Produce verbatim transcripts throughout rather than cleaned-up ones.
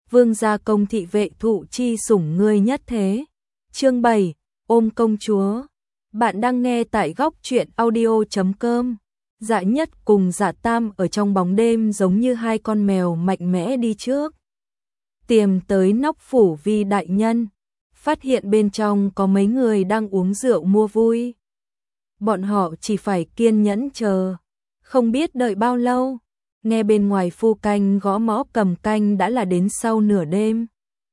vương gia công thị vệ thụ chi sủng ngươi nhất thế. Chương bảy, ôm công chúa. Bạn đang nghe tại góc truyện audio chấm com. Dạ Nhất cùng Dạ Tam ở trong bóng đêm giống như hai con mèo mạnh mẽ đi trước. Tiềm tới nóc phủ Vi đại nhân, phát hiện bên trong có mấy người đang uống rượu mua vui. Bọn họ chỉ phải kiên nhẫn chờ, không biết đợi bao lâu. Nghe bên ngoài phu canh gõ mõ cầm canh đã là đến sau nửa đêm.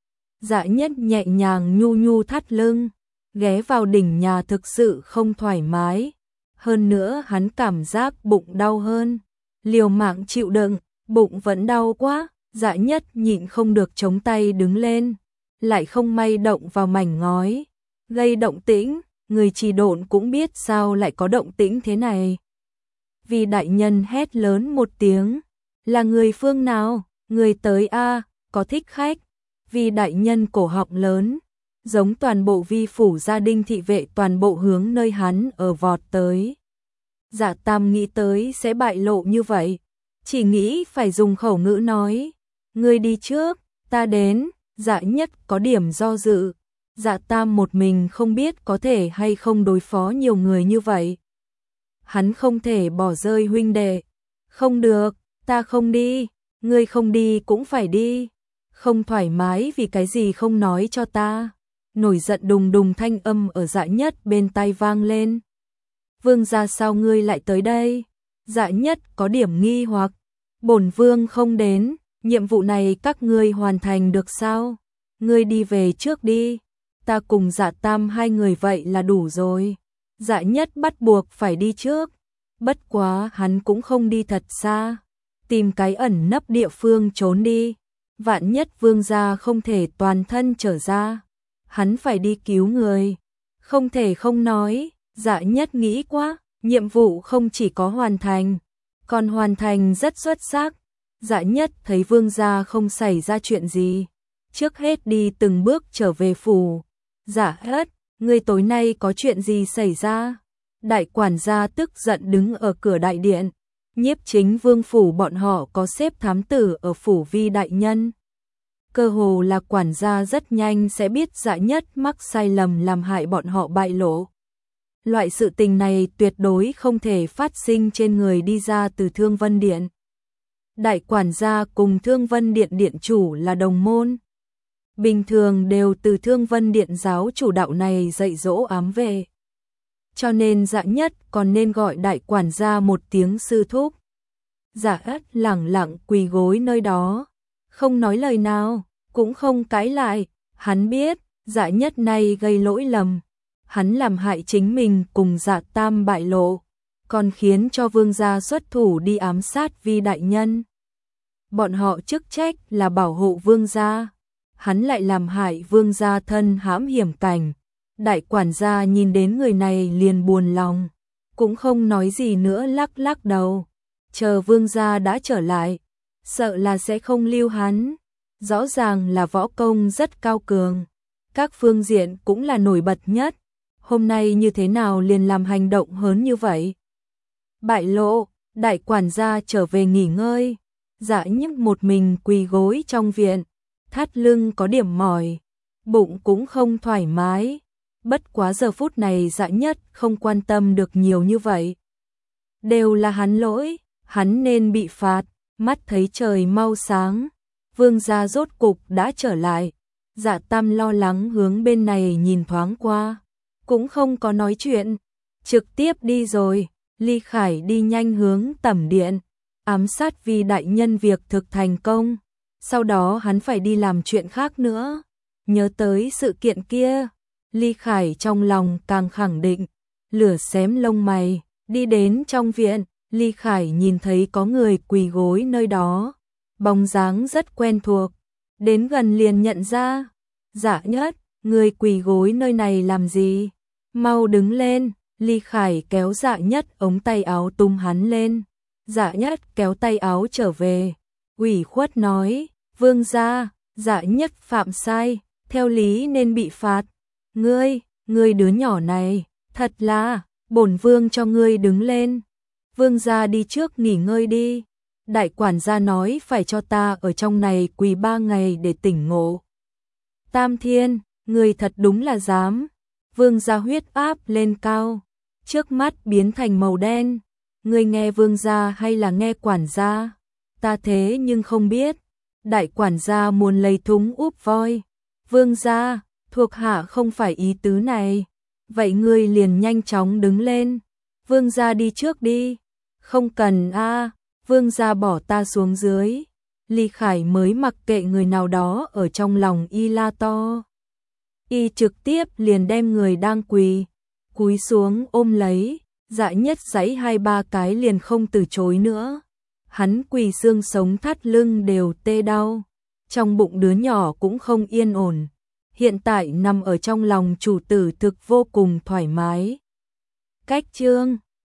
Dạ Nhất nhẹ nhàng nhu nhu thắt lưng, ghé vào đỉnh nhà thực sự không thoải mái. Hơn nữa hắn cảm giác bụng đau hơn, liều mạng chịu đựng, bụng vẫn đau quá. Dạ Nhất nhịn không được chống tay đứng lên, lại không may động vào mảnh ngói, gây động tĩnh. Người trì độn cũng biết sao lại có động tĩnh thế này. Vi đại nhân hét lớn một tiếng, là người phương nào, người tới a, có thích khách. Vi đại nhân cổ họng lớn, giống toàn bộ Vi phủ gia đình thị vệ toàn bộ hướng nơi hắn ở vọt tới. Dạ Tam nghĩ tới sẽ bại lộ như vậy, chỉ nghĩ phải dùng khẩu ngữ nói, ngươi đi trước, ta đến. Dạ Nhất có điểm do dự. Dạ Tam một mình không biết có thể hay không đối phó nhiều người như vậy. Hắn không thể bỏ rơi huynh đệ. Không được, ta không đi, ngươi không đi cũng phải đi. Không thoải mái vì cái gì không nói cho ta. Nổi giận đùng đùng thanh âm ở Dạ Nhất bên tai vang lên. Vương gia sao ngươi lại tới đây? Dạ Nhất có điểm nghi hoặc. Bổn vương không đến, nhiệm vụ này các ngươi hoàn thành được sao? Ngươi đi về trước đi. Ta cùng Dạ Tam hai người vậy là đủ rồi. Dạ Nhất bắt buộc phải đi trước. Bất quá hắn cũng không đi thật xa, tìm cái ẩn nấp địa phương trốn đi. Vạn nhất vương gia không thể toàn thân trở ra, hắn phải đi cứu người. Không thể không nói, Dạ Nhất nghĩ quá, nhiệm vụ không chỉ có hoàn thành, còn hoàn thành rất xuất sắc. Dạ Nhất thấy vương gia không xảy ra chuyện gì, trước hết đi từng bước trở về phủ. Dạ Hết, ngươi tối nay có chuyện gì xảy ra? Đại quản gia tức giận đứng ở cửa đại điện. Nhiếp chính vương phủ bọn họ có xếp thám tử ở phủ Vi đại nhân. Cơ hồ là quản gia rất nhanh sẽ biết Dạ Nhất mắc sai lầm làm hại bọn họ bại lộ. Loại sự tình này tuyệt đối không thể phát sinh trên người đi ra từ Thương Vân Điện. Đại quản gia cùng Thương Vân Điện điện chủ là đồng môn. Bình thường đều từ Thương Vân Điện giáo chủ đạo này dạy dỗ ám về. Cho nên Dạ Nhất còn nên gọi đại quản gia một tiếng sư thúc. Dạ Ất lẳng lặng quỳ gối nơi đó, không nói lời nào, cũng không cãi lại. Hắn biết Dạ Nhất này gây lỗi lầm, hắn làm hại chính mình cùng Dạ Tam bại lộ, còn khiến cho vương gia xuất thủ đi ám sát Vi đại nhân. Bọn họ chức trách là bảo hộ vương gia, hắn lại làm hại vương gia thân hãm hiểm cảnh. Đại quản gia nhìn đến người này liền buồn lòng, cũng không nói gì nữa, lắc lắc đầu. Chờ vương gia đã trở lại, sợ là sẽ không lưu hắn. Rõ ràng là võ công rất cao cường, các phương diện cũng là nổi bật nhất. Hôm nay như thế nào liền làm hành động hớn như vậy? Bại lộ, đại quản gia trở về nghỉ ngơi. Dạ Nhất một mình quỳ gối trong viện, thắt lưng có điểm mỏi, bụng cũng không thoải mái. Bất quá giờ phút này Dạ Nhất không quan tâm được nhiều như vậy. Đều là hắn lỗi, hắn nên bị phạt. Mắt thấy trời mau sáng, vương gia rốt cục đã trở lại. Dạ Tam lo lắng hướng bên này nhìn thoáng qua, cũng không có nói chuyện, trực tiếp đi rồi. Ly Khải đi nhanh hướng tẩm điện, ám sát Vi đại nhân việc thực thành công. Sau đó hắn phải đi làm chuyện khác nữa. Nhớ tới sự kiện kia, Ly Khải trong lòng càng khẳng định, lửa xém lông mày, đi đến trong viện. Ly Khải nhìn thấy có người quỳ gối nơi đó, bóng dáng rất quen thuộc, đến gần liền nhận ra. Dạ Nhất, người quỳ gối nơi này làm gì? Mau đứng lên. Ly Khải kéo Dạ Nhất ống tay áo tung hắn lên. Dạ Nhất kéo tay áo trở về, ủy khuất nói, vương gia, Dạ Nhất phạm sai, theo lý nên bị phạt. Ngươi, ngươi đứa nhỏ này, thật là, bổn vương cho ngươi đứng lên. Vương gia đi trước nghỉ ngơi đi. Đại quản gia nói phải cho ta ở trong này quỳ ba ngày để tỉnh ngộ. Tam Thiên, người thật đúng là dám. Vương gia huyết áp lên cao, trước mắt biến thành màu đen. Người nghe vương gia hay là nghe quản gia? Ta thế nhưng không biết. Đại quản gia muốn lấy thúng úp voi. Vương gia, thuộc hạ không phải ý tứ này. Vậy ngươi liền nhanh chóng đứng lên. Vương gia đi trước đi. Không cần a, à, vương gia bỏ ta xuống dưới. Ly Khải mới mặc kệ người nào đó ở trong lòng y la to. Y trực tiếp liền đem người đang quỳ, cúi xuống ôm lấy, Dạ Nhất giãy hai ba cái liền không từ chối nữa. Hắn quỳ xương sống thắt lưng đều tê đau, trong bụng đứa nhỏ cũng không yên ổn. Hiện tại nằm ở trong lòng chủ tử thực vô cùng thoải mái. Cách chương